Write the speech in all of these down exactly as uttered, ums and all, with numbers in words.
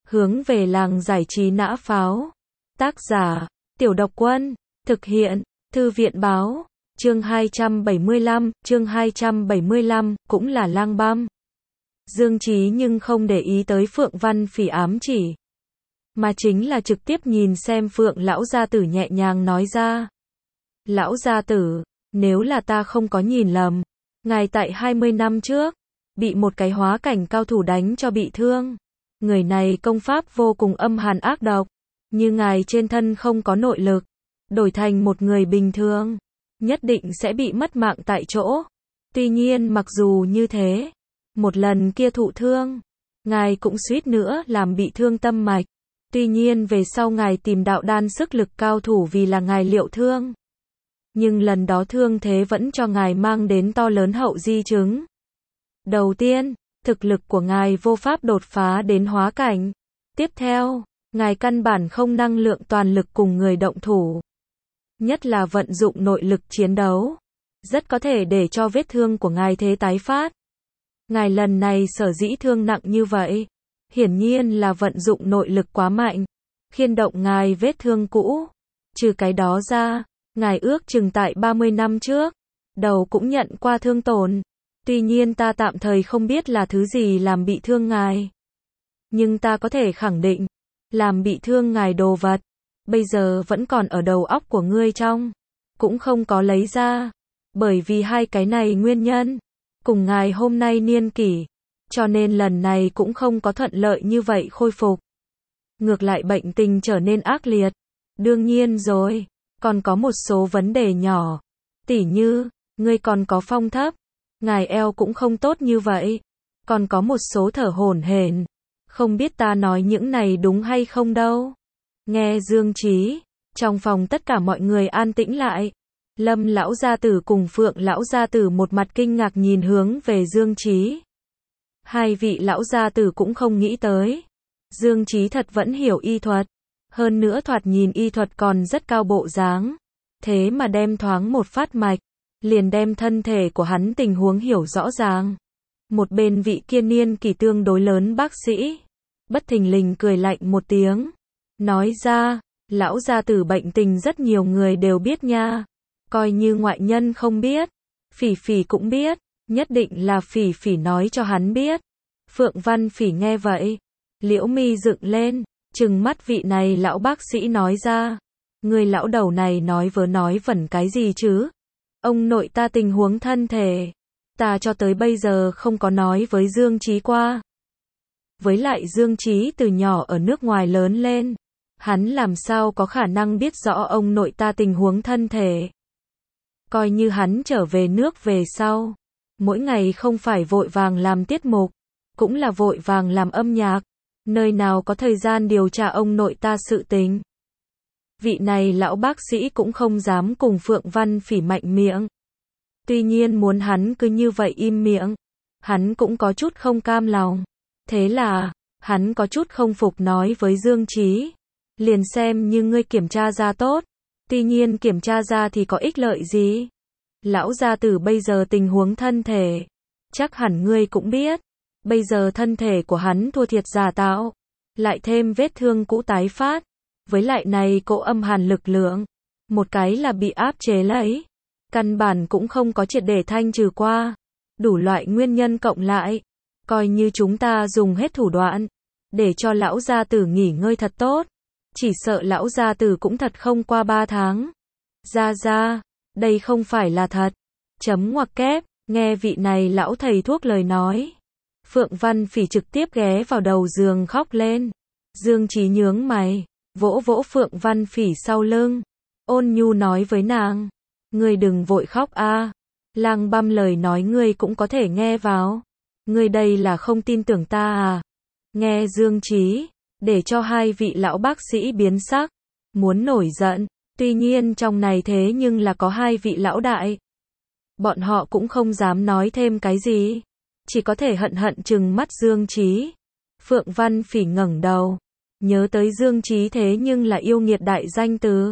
Hướng về làng giải trí nã pháo. Tác giả, Tiểu Độc Quân. Thực hiện, Thư viện báo. Chương hai trăm bảy mươi lăm, chương hai trăm bảy mươi lăm, cũng là lang băm. Dương Chí nhưng không để ý tới Phượng Văn Phỉ ám chỉ. Mà chính là trực tiếp nhìn xem Phượng lão gia tử nhẹ nhàng nói ra. Lão gia tử, nếu là ta không có nhìn lầm, ngài tại hai mươi năm trước, bị một cái hóa cảnh cao thủ đánh cho bị thương. Người này công pháp vô cùng âm hàn ác độc, như ngài trên thân không có nội lực, đổi thành một người bình thường, nhất định sẽ bị mất mạng tại chỗ. Tuy nhiên mặc dù như thế, một lần kia thụ thương, ngài cũng suýt nữa làm bị thương tâm mạch. Tuy nhiên về sau ngài tìm đạo đan sức lực cao thủ vì là ngài liệu thương. Nhưng lần đó thương thế vẫn cho ngài mang đến to lớn hậu di chứng. Đầu tiên, thực lực của ngài vô pháp đột phá đến hóa cảnh. Tiếp theo, ngài căn bản không năng lượng toàn lực cùng người động thủ. Nhất là vận dụng nội lực chiến đấu. Rất có thể để cho vết thương của ngài thế tái phát. Ngài lần này sở dĩ thương nặng như vậy, hiển nhiên là vận dụng nội lực quá mạnh, khiên động ngài vết thương cũ. Trừ cái đó ra, ngài ước chừng tại ba mươi năm trước, đầu cũng nhận qua thương tổn. Tuy nhiên ta tạm thời không biết là thứ gì làm bị thương ngài. Nhưng ta có thể khẳng định, làm bị thương ngài đồ vật, bây giờ vẫn còn ở đầu óc của ngươi trong, cũng không có lấy ra. Bởi vì hai cái này nguyên nhân, cùng ngài hôm nay niên kỷ, cho nên lần này cũng không có thuận lợi như vậy khôi phục. Ngược lại bệnh tình trở nên ác liệt. Đương nhiên rồi, còn có một số vấn đề nhỏ, tỉ như, ngươi còn có phong thấp, ngài eo cũng không tốt như vậy, còn có một số thở hổn hển, không biết ta nói những này đúng hay không đâu. Nghe Dương Chí, trong phòng tất cả mọi người an tĩnh lại. Lâm lão gia tử cùng Phượng lão gia tử một mặt kinh ngạc nhìn hướng về Dương Chí. Hai vị lão gia tử cũng không nghĩ tới, Dương Chí thật vẫn hiểu y thuật, hơn nữa thoạt nhìn y thuật còn rất cao bộ dáng, thế mà đem thoáng một phát mạch, liền đem thân thể của hắn tình huống hiểu rõ ràng. Một bên vị kia niên kỳ tương đối lớn bác sĩ, bất thình lình cười lạnh một tiếng, nói ra, lão gia tử bệnh tình rất nhiều người đều biết nha, coi như ngoại nhân không biết, Phỉ Phỉ cũng biết, nhất định là Phỉ Phỉ nói cho hắn biết. Phượng Văn Phỉ nghe vậy, liễu mi dựng lên, trừng mắt vị này lão bác sĩ nói ra, người lão đầu này nói vớ nói vẩn cái gì chứ? Ông nội ta tình huống thân thể, ta cho tới bây giờ không có nói với Dương Chí qua. Với lại Dương Chí từ nhỏ ở nước ngoài lớn lên, hắn làm sao có khả năng biết rõ ông nội ta tình huống thân thể. Coi như hắn trở về nước về sau, mỗi ngày không phải vội vàng làm tiết mục, cũng là vội vàng làm âm nhạc, nơi nào có thời gian điều tra ông nội ta sự tình. Vị này lão bác sĩ cũng không dám cùng Phượng Văn Phỉ mạnh miệng. Tuy nhiên muốn hắn cứ như vậy im miệng, hắn cũng có chút không cam lòng. Thế là, hắn có chút không phục nói với Dương Chí, liền xem như ngươi kiểm tra ra tốt, tuy nhiên kiểm tra ra thì có ích lợi gì? Lão gia tử bây giờ tình huống thân thể, chắc hẳn ngươi cũng biết, bây giờ thân thể của hắn thua thiệt giả tạo, lại thêm vết thương cũ tái phát, với lại này cỗ âm hàn lực lượng, một cái là bị áp chế lấy, căn bản cũng không có triệt để thanh trừ qua, đủ loại nguyên nhân cộng lại, coi như chúng ta dùng hết thủ đoạn, để cho lão gia tử nghỉ ngơi thật tốt, chỉ sợ lão gia tử cũng thật không qua ba tháng. Ra ra, đây không phải là thật. Chấm ngoặc kép, nghe vị này lão thầy thuốc lời nói. Phượng Văn Phỉ trực tiếp ghé vào đầu giường khóc lên. Dương Chí nhướng mày, vỗ vỗ Phượng Văn Phỉ sau lưng, ôn nhu nói với nàng, ngươi đừng vội khóc a, lang băm lời nói ngươi cũng có thể nghe vào, ngươi đây là không tin tưởng ta à? Nghe Dương Chí, để cho hai vị lão bác sĩ biến sắc, muốn nổi giận, tuy nhiên trong này thế nhưng là có hai vị lão đại, bọn họ cũng không dám nói thêm cái gì, chỉ có thể hận hận trừng mắt Dương Chí. Phượng Văn Phỉ ngẩng đầu, nhớ tới Dương Chí thế nhưng là yêu nghiệt đại danh từ.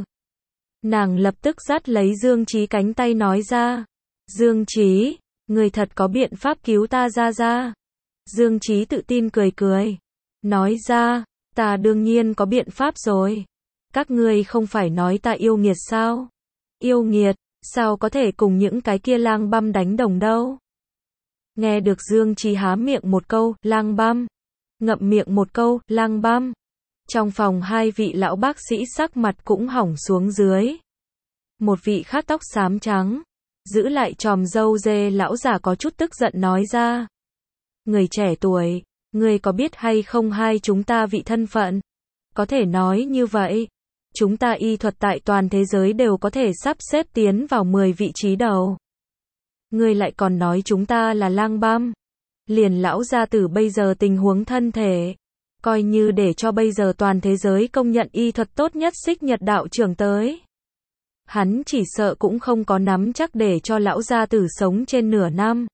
Nàng lập tức dắt lấy Dương Chí cánh tay nói ra, Dương Chí, người thật có biện pháp cứu ta ra ra. Dương Chí tự tin cười cười, nói ra, Ta đương nhiên có biện pháp rồi. Các ngươi không phải nói ta yêu nghiệt sao? Yêu nghiệt, sao có thể cùng những cái kia lang băm đánh đồng đâu? Nghe được Dương Chí há miệng một câu, lang băm. Ngậm miệng một câu, lang băm. Trong phòng hai vị lão bác sĩ sắc mặt cũng hỏng xuống dưới. Một vị khác tóc xám trắng, giữ lại chòm râu dê lão già có chút tức giận nói ra. Người trẻ tuổi, người có biết hay không hai chúng ta vị thân phận? Có thể nói như vậy, chúng ta y thuật tại toàn thế giới đều có thể sắp xếp tiến vào mười vị trí đầu. Người lại còn nói chúng ta là lang băm. Liền lão gia tử bây giờ tình huống thân thể, coi như để cho bây giờ toàn thế giới công nhận y thuật tốt nhất Xích Nhật đạo trưởng tới. Hắn chỉ sợ cũng không có nắm chắc để cho lão gia tử sống trên nửa năm.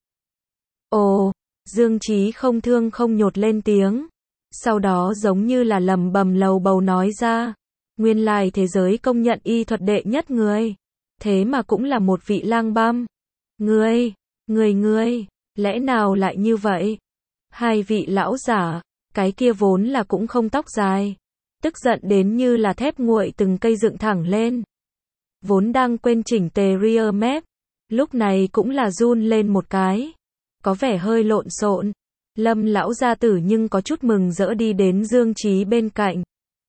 Ồ, Dương Chí không thương không nhột lên tiếng. Sau đó giống như là lầm bầm lầu bầu nói ra. Nguyên lai thế giới công nhận y thuật đệ nhất người. Thế mà cũng là một vị lang băm. Ngươi, ngươi ngươi, lẽ nào lại như vậy? Hai vị lão giả, cái kia vốn là cũng không tóc dài. Tức giận đến như là thép nguội từng cây dựng thẳng lên. Vốn đang quên chỉnh tề rear mép, lúc này cũng là run lên một cái. Có vẻ hơi lộn xộn. Lâm lão gia tử nhưng có chút mừng rỡ đi đến Dương Chí bên cạnh.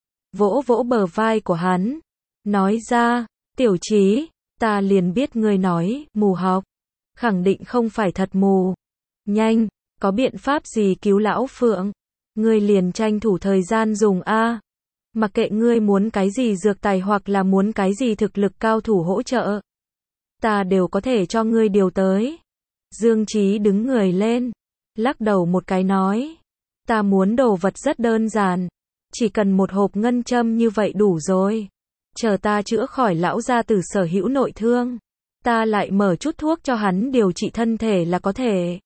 Vỗ vỗ bờ vai của hắn. Nói ra, Tiểu Chí, ta liền biết ngươi nói, mù học. Khẳng định không phải thật mù. Nhanh, có biện pháp gì cứu lão Phượng? Ngươi liền tranh thủ thời gian dùng a. Mặc kệ ngươi muốn cái gì dược tài hoặc là muốn cái gì thực lực cao thủ hỗ trợ. Ta đều có thể cho ngươi điều tới. Dương Chí đứng người lên. Lắc đầu một cái nói. Ta muốn đồ vật rất đơn giản. Chỉ cần một hộp ngân châm như vậy đủ rồi. Chờ ta chữa khỏi lão gia tử sở hữu nội thương. Ta lại mở chút thuốc cho hắn điều trị thân thể là có thể.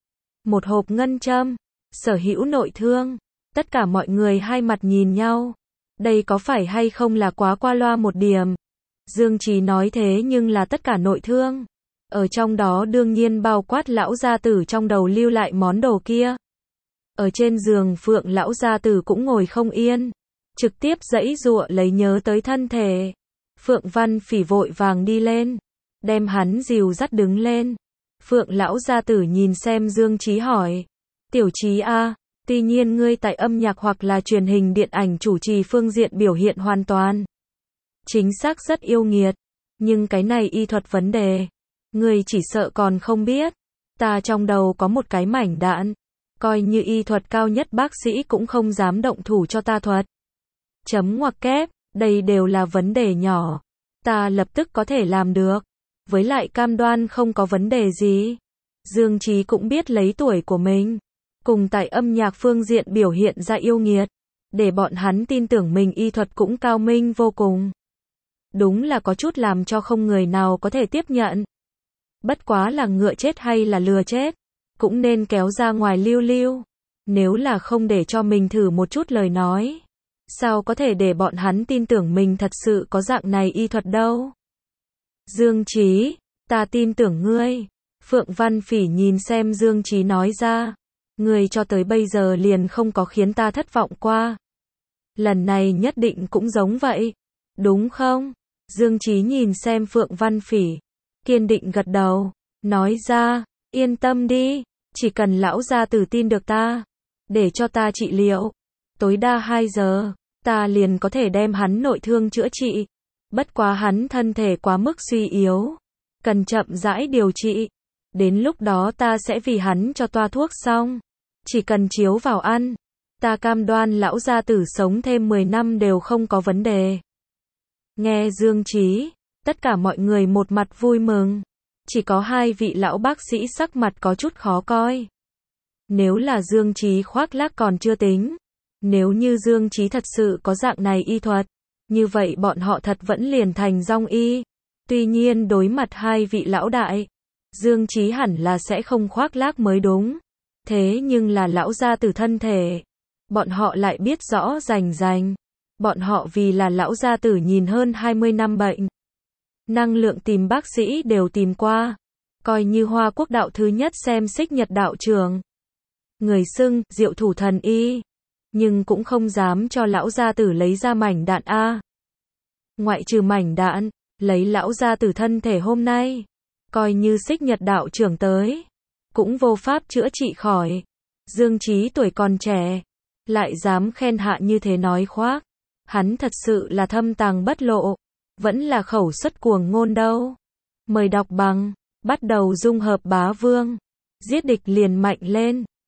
Một hộp ngân châm. Sở hữu nội thương. Tất cả mọi người hai mặt nhìn nhau. Đây có phải hay không là quá qua loa một điểm. Dương Chí nói thế nhưng là tất cả nội thương. Ở trong đó đương nhiên bao quát lão gia tử trong đầu lưu lại món đồ kia. Ở trên giường Phượng lão gia tử cũng ngồi không yên. Trực tiếp giãy giụa lấy nhớ tới thân thể. Phượng Văn Phỉ vội vàng đi lên. Đem hắn dìu dắt đứng lên. Phượng lão gia tử nhìn xem Dương Chí hỏi. Tiểu Chí a, tuy nhiên ngươi tại âm nhạc hoặc là truyền hình điện ảnh chủ trì phương diện biểu hiện hoàn toàn. Chính xác rất yêu nghiệt. Nhưng cái này y thuật vấn đề. Ngươi chỉ sợ còn không biết. Ta trong đầu có một cái mảnh đạn. Coi như y thuật cao nhất bác sĩ cũng không dám động thủ cho ta thuật. Chấm ngoặc kép, đây đều là vấn đề nhỏ. Ta lập tức có thể làm được. Với lại cam đoan không có vấn đề gì. Dương Chí cũng biết lấy tuổi của mình. Cùng tại âm nhạc phương diện biểu hiện ra yêu nghiệt. Để bọn hắn tin tưởng mình y thuật cũng cao minh vô cùng. Đúng là có chút làm cho không người nào có thể tiếp nhận. Bất quá là ngựa chết hay là lừa chết. Cũng nên kéo ra ngoài lưu lưu. Nếu là không để cho mình thử một chút lời nói. Sao có thể để bọn hắn tin tưởng mình thật sự có dạng này y thuật đâu. Dương Chí, ta tin tưởng ngươi. Phượng Văn Phỉ nhìn xem Dương Chí nói ra. Ngươi cho tới bây giờ liền không có khiến ta thất vọng qua. Lần này nhất định cũng giống vậy. Đúng không? Dương Chí nhìn xem Phượng Văn Phỉ. Kiên định gật đầu. Nói ra, yên tâm đi. Chỉ cần lão gia tử tin được ta. Để cho ta trị liệu. Tối đa hai giờ. Ta liền có thể đem hắn nội thương chữa trị. Bất quá hắn thân thể quá mức suy yếu. Cần chậm rãi điều trị. Đến lúc đó ta sẽ vì hắn cho toa thuốc xong. Chỉ cần chiếu vào ăn. Ta cam đoan lão gia tử sống thêm mười năm đều không có vấn đề. Nghe Dương Chí. Tất cả mọi người một mặt vui mừng. Chỉ có hai vị lão bác sĩ sắc mặt có chút khó coi. Nếu là Dương Chí khoác lác còn chưa tính. Nếu như Dương Chí thật sự có dạng này y thuật. Như vậy bọn họ thật vẫn liền thành dong y. Tuy nhiên đối mặt hai vị lão đại. Dương Chí hẳn là sẽ không khoác lác mới đúng. Thế nhưng là lão gia tử thân thể. Bọn họ lại biết rõ rành rành. Bọn họ vì là lão gia tử nhìn hơn hai mươi năm bệnh. Năng lượng tìm bác sĩ đều tìm qua. Coi như Hoa Quốc đạo thứ nhất xem Xích Nhật đạo trường. Người xưng, diệu thủ thần y. nhưng cũng không dám cho lão gia tử lấy ra mảnh đạn a. Ngoại trừ mảnh đạn, lấy lão gia tử thân thể hôm nay, coi như Xích Nhật đạo trưởng tới, cũng vô pháp chữa trị khỏi. Dương Chí tuổi còn trẻ, lại dám khen hạ như thế nói khoác, hắn thật sự là thâm tàng bất lộ, vẫn là khẩu xuất cuồng ngôn đâu. Mời đọc bằng, bắt đầu dung hợp bá vương, giết địch liền mạnh lên.